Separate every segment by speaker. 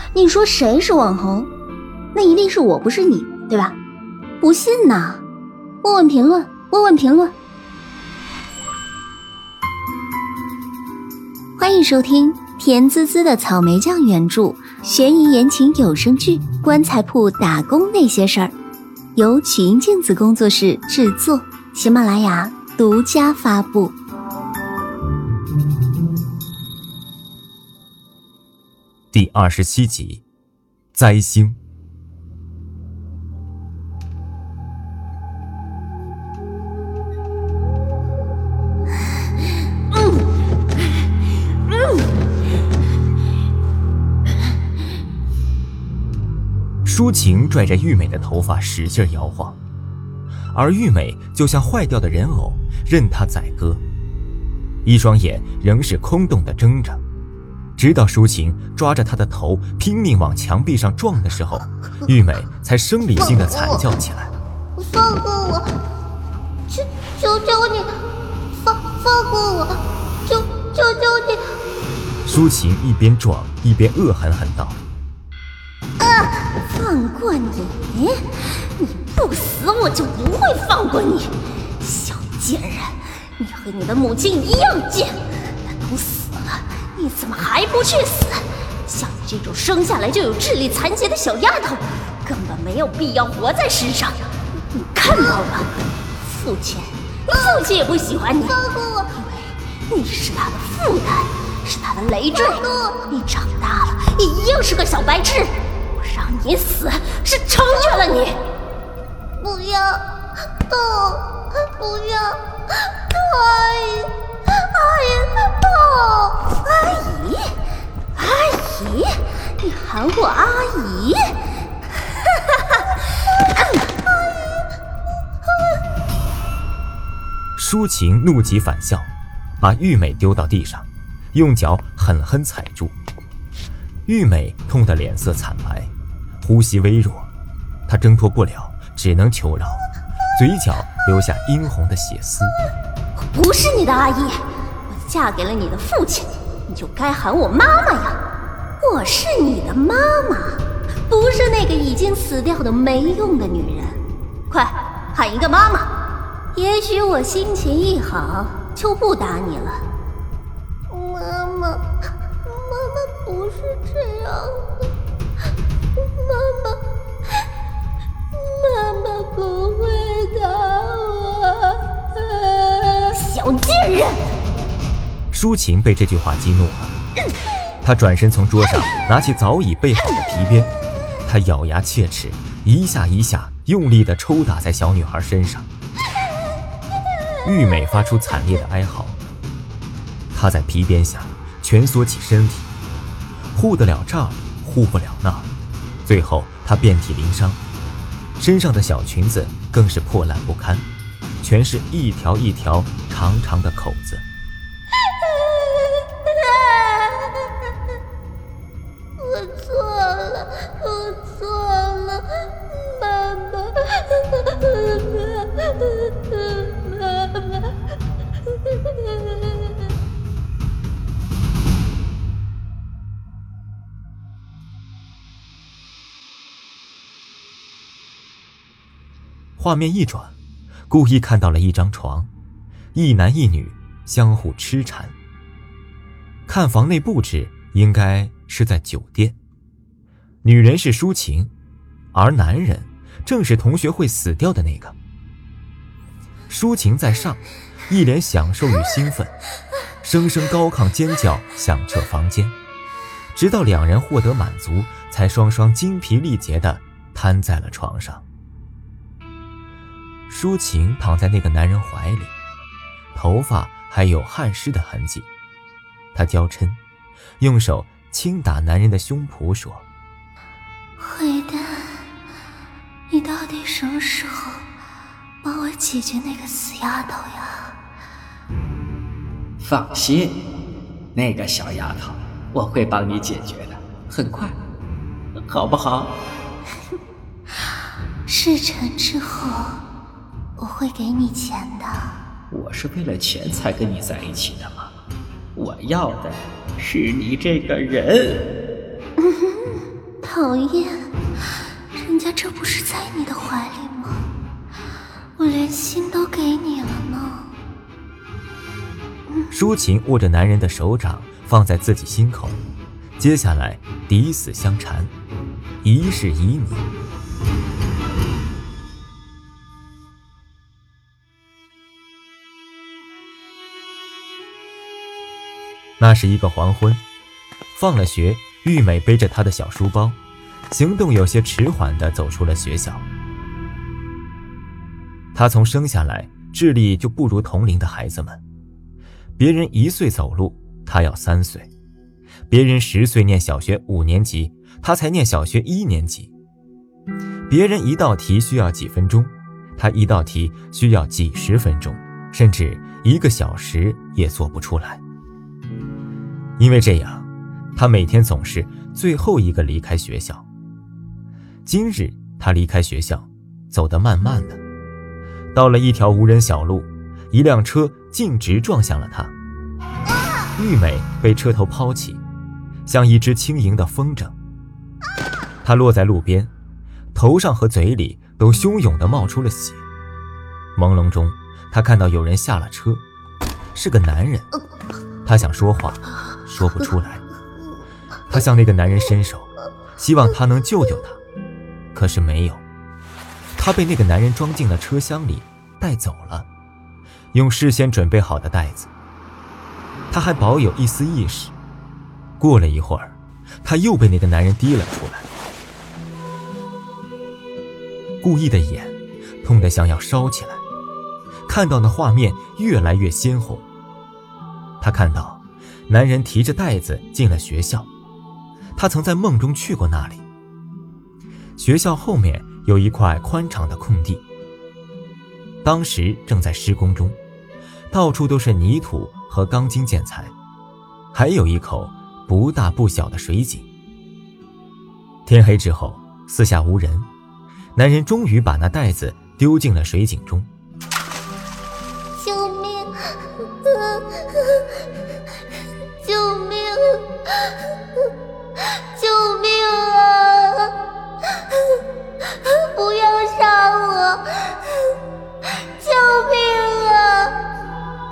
Speaker 1: 你说谁是网红？那一定是我，不是你，对吧？不信呐，问问评论，问问评论。欢迎收听甜滋滋的草莓酱原著悬疑言情有声剧《棺材铺打工那些事儿》，由曲音镜子工作室制作，喜马拉雅独家发布。
Speaker 2: 第27集，灾星。抒情拽着玉美的头发使劲摇晃，而玉美就像坏掉的人偶，任他宰割，一双眼仍是空洞的睁着，直到抒情抓着她的头拼命往墙壁上撞的时候，玉美才生理性的惨叫起来。
Speaker 1: 放过我，求求你，放过我，求求你。
Speaker 2: 抒情一边撞一边恶狠狠道：
Speaker 1: 放过你？你不死我就不会放过你，小贱人，你和你的母亲一样贱，她都死了，你怎么还不去死？像你这种生下来就有智力残疾的小丫头，根本没有必要活在世上。你看到了，父亲也不喜欢你，因为你是他的负担，是他的累赘。你长大了也一样是个小白痴，不让你死是成全了你。不要动，不要，阿姨，动，阿姨，你喊我阿姨？
Speaker 2: 抒情怒极反笑，把玉美丢到地上，用脚狠狠踩住。玉美痛得脸色惨白，呼吸微弱，她挣脱不了，只能求饶，嘴角留下殷红的血丝。
Speaker 1: 我不是你的阿姨，我嫁给了你的父亲，你就该喊我妈妈呀。我是你的妈妈，不是那个已经死掉的没用的女人。快喊一个妈妈，也许我心情一好就不打你了。妈妈不是这样的，妈妈不会打我。小贱人！
Speaker 2: 抒情被这句话激怒了，她转身从桌上拿起早已备好的皮鞭，她咬牙切齿，一下一下用力地抽打在小女孩身上。玉美发出惨烈的哀嚎，她在皮鞭下蜷缩起身体，护得了这儿，护不了那儿，最后她遍体鳞伤，身上的小裙子更是破烂不堪，全是一条一条长长的口子。
Speaker 1: 我错了，妈妈。
Speaker 2: 画面一转，故意看到了一张床，一男一女相互痴缠。看房内布置应该是在酒店，女人是抒情，而男人正是同学会死掉的那个。抒情在上，一脸享受与兴奋，声声高亢尖叫响彻房间，直到两人获得满足，才双双精疲力竭地瘫在了床上。抒情躺在那个男人怀里，头发还有汗湿的痕迹，她娇嗔，用手轻打男人的胸脯说：
Speaker 1: 坏蛋，你到底什么时候帮我解决那个死丫头呀？
Speaker 3: 放心，那个小丫头我会帮你解决的，很快，好不好？
Speaker 1: 事成之后我会给你钱的。
Speaker 3: 我是为了钱才跟你在一起的吗？我要的是你这个人。
Speaker 1: 讨厌，人家这不是在你的怀里吗？我连心都给你了呢。
Speaker 2: 舒琴握着男人的手掌放在自己心口，接下来抵死相缠，一世旖旎。那是一个黄昏，放了学，玉美背着她的小书包，行动有些迟缓地走出了学校。她从生下来智力就不如同龄的孩子们，别人1岁走路，她要3岁；别人10岁念小学5年级，她才念小学1年级；别人一道题需要几分钟，她一道题需要几十分钟，甚至1个小时也做不出来。因为这样，他每天总是最后一个离开学校。今日他离开学校，走得慢慢的，到了一条无人小路，一辆车径直撞向了他。玉美被车头抛起，像一只轻盈的风筝。他落在路边，头上和嘴里都汹涌地冒出了血。朦胧中，他看到有人下了车，是个男人。他想说话，说不出来。他向那个男人伸手，希望他能救救他，可是没有。他被那个男人装进了车厢里，带走了，用事先准备好的袋子。他还保有一丝意识。过了一会儿，他又被那个男人提了出来。顾意的眼痛得像要烧起来，看到的画面越来越鲜红。他看到男人提着袋子进了学校，他曾在梦中去过那里。学校后面有一块宽敞的空地，当时正在施工中，到处都是泥土和钢筋建材，还有一口不大不小的水井。天黑之后，四下无人，男人终于把那袋子丢进了水井中。
Speaker 1: 救命！救命！救命啊！不要杀我！救命啊！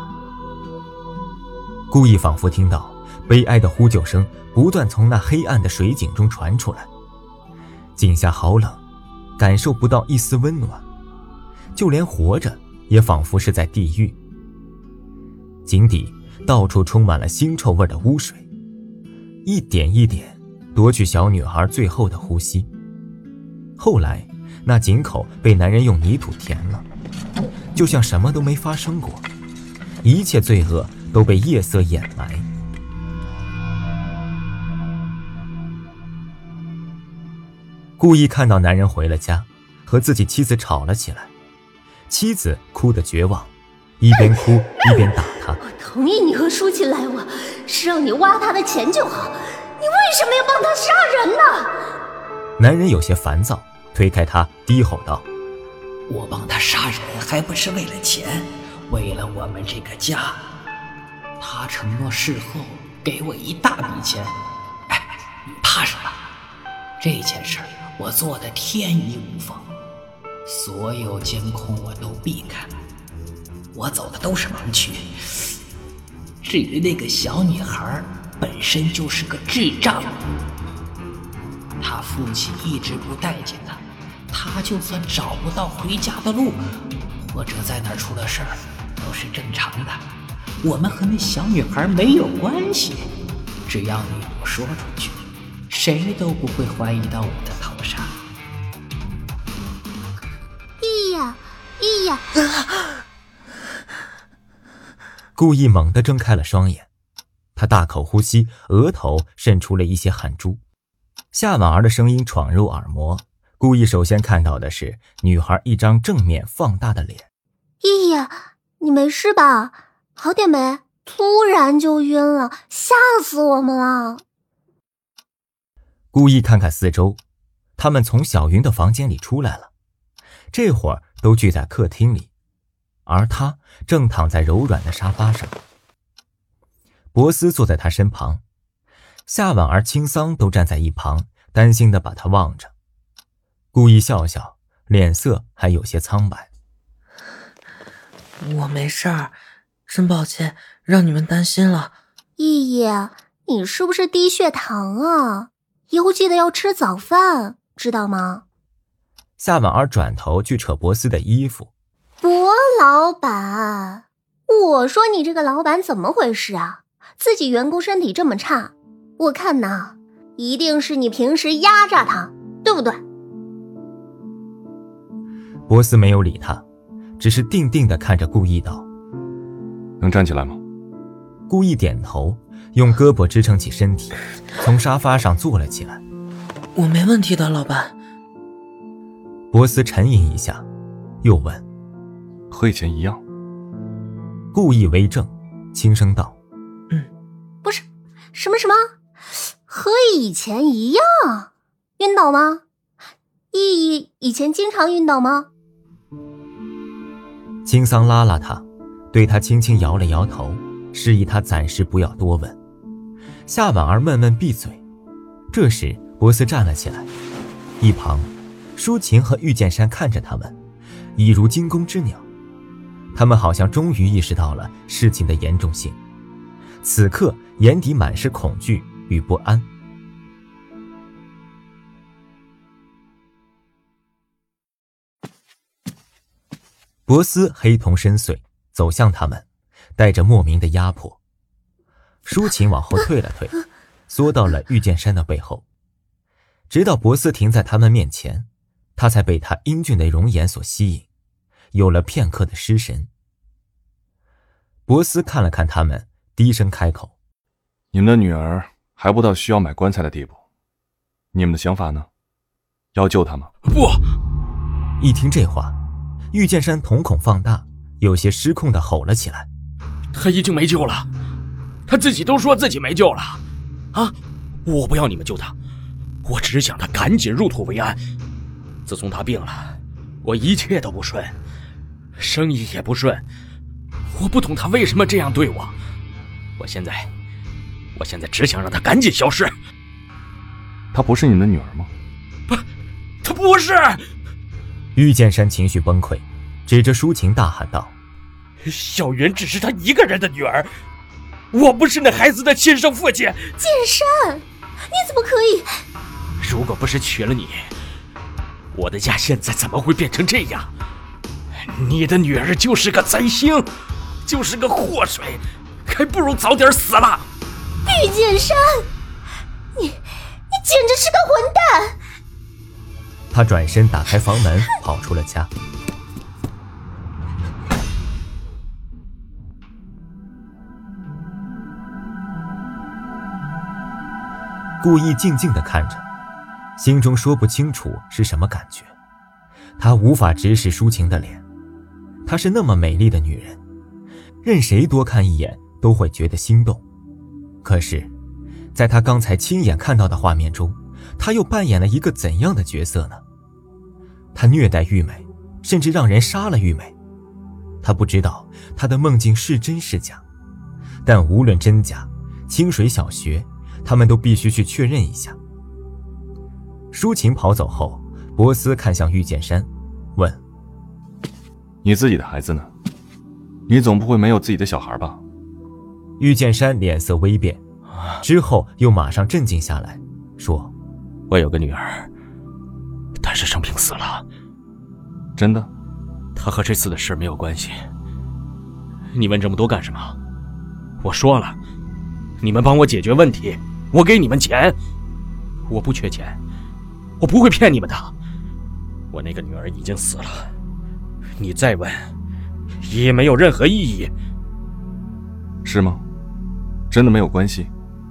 Speaker 2: 顾意仿佛听到悲哀的呼救声不断从那黑暗的水井中传出来。井下好冷，感受不到一丝温暖，就连活着也仿佛是在地狱。井底到处充满了腥臭味的污水，一点一点夺去小女孩最后的呼吸。后来那井口被男人用泥土填了，就像什么都没发生过，一切罪恶都被夜色掩埋。顾意看到男人回了家，和自己妻子吵了起来。妻子哭得绝望，一边哭一边打他。
Speaker 1: 我同意你和舒淇来往，是让你挖他的钱就好，你为什么要帮他杀人呢？
Speaker 2: 男人有些烦躁，推开他，低吼道：
Speaker 3: 我帮他杀人还不是为了钱，为了我们这个家。他承诺事后给我一大笔钱。哎，你怕什么？这件事我做得天衣无缝，所有监控我都避开了，我走的都是盲区。至于那个小女孩本身就是个智障，她父亲一直不待见她，她就算找不到回家的路，或者在哪儿出了事儿，都是正常的。我们和那小女孩没有关系，只要你不说出去，谁都不会怀疑到我的头上。
Speaker 1: 意呀，意呀！
Speaker 2: 顾意猛地睁开了双眼，他大口呼吸，额头渗出了一些汗珠。夏婉儿的声音闯入耳膜，顾意首先看到的是女孩一张正面放大的脸。
Speaker 1: 意呀，你没事吧？好点没？突然就晕了，吓死我们了！
Speaker 2: 顾意看看四周，他们从小云的房间里出来了，这会儿都聚在客厅里，而他正躺在柔软的沙发上。博斯坐在他身旁，夏婉儿、青桑都站在一旁， 担心地把他望着，故意笑笑，脸色还有些苍白。
Speaker 4: 我没事儿，真抱歉让你们担心了。
Speaker 1: 依依，你是不是低血糖啊？以后记得要吃早饭，知道吗？
Speaker 2: 夏婉儿转头去扯博斯的衣服。
Speaker 1: 博老板，我说你这个老板怎么回事啊？自己员工身体这么差，我看呐，一定是你平时压榨他，对不对？
Speaker 2: 博斯没有理他，只是定定地看着顾意道：
Speaker 5: 能站起来吗？
Speaker 2: 顾意点头，用胳膊支撑起身体，从沙发上坐了起来。
Speaker 4: 我没问题的，老板。
Speaker 2: 博斯沉吟一下，又问：
Speaker 5: 和以前一样？
Speaker 2: 顾意为证，轻声道：
Speaker 1: 不是，什么和以前一样？晕倒吗？依依以前经常晕倒吗？
Speaker 2: 青桑拉拉他，对他轻轻摇了摇头，示意他暂时不要多问。夏婉儿闷闷闭嘴。这时博斯站了起来，一旁舒琴和玉剑山看着他们，已如惊弓之鸟。他们好像终于意识到了事情的严重性，此刻眼底满是恐惧与不安。博斯黑瞳深邃，走向他们，带着莫名的压迫。舒琴往后退了退，缩到了玉剑山的背后，直到博斯停在他们面前，他才被他英俊的容颜所吸引，有了片刻的失神。博斯看了看他们，低声开口：
Speaker 5: 你们的女儿还不到需要买棺材的地步，你们的想法呢？要救她吗？
Speaker 3: 不！
Speaker 2: 一听这话，玉剑山瞳孔放大，有些失控地吼了起来：
Speaker 3: 他已经没救了，他自己都说自己没救了啊！我不要你们救他，我只想他赶紧入土为安。自从他病了，我一切都不顺，生意也不顺，我不懂他为什么这样对我。我现在只想让他赶紧消失。
Speaker 5: 她不是你的女儿吗？
Speaker 3: 他不是！
Speaker 2: 玉剑山情绪崩溃，指着舒琴大喊道：
Speaker 3: 小云只是他一个人的女儿，我不是那孩子的亲生父亲。
Speaker 1: 剑山，你怎么可以？
Speaker 3: 如果不是娶了你，我的家现在怎么会变成这样？你的女儿就是个灾星，就是个祸水，还不如早点死了。
Speaker 1: 玉剑山，你简直是个混蛋！
Speaker 2: 他转身打开房门，跑出了家。顾意静静地看着，心中说不清楚是什么感觉。他无法直视舒琴的脸，她是那么美丽的女人，任谁多看一眼都会觉得心动。可是在他刚才亲眼看到的画面中，他又扮演了一个怎样的角色呢？他虐待玉美，甚至让人杀了玉美。他不知道他的梦境是真是假，但无论真假，清水小学他们都必须去确认一下。舒琴跑走后，博斯看向玉剑山，问：
Speaker 5: 你自己的孩子呢？你总不会没有自己的小孩吧？
Speaker 2: 玉剑山脸色微变，之后又马上镇静下来，说：
Speaker 3: 我有个女儿，但是生病死了。
Speaker 5: 真的？
Speaker 3: 她和这次的事没有关系。你问这么多干什么？我说了，你们帮我解决问题，我给你们钱。我不缺钱，我不会骗你们的。我那个女儿已经死了，你再问也没有任何意义。
Speaker 5: 是吗？真的没有关系？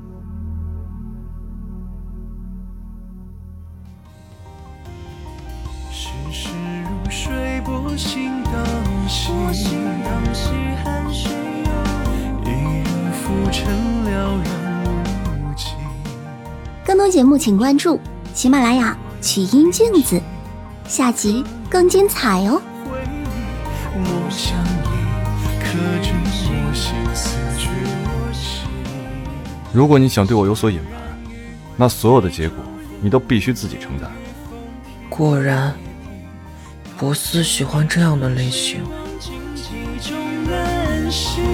Speaker 6: 世事如水，波心荡兮，寒水一如浮沉了然无情。
Speaker 1: 更多节目请关注喜马拉雅曲音镜子，下集更精彩哦。
Speaker 6: 莫相依，可知我心思却我心。
Speaker 5: 如果你想对我有所隐瞒，那所有的结果你都必须自己承担。
Speaker 4: 果然，博斯喜欢这样的类型。
Speaker 6: 情中安心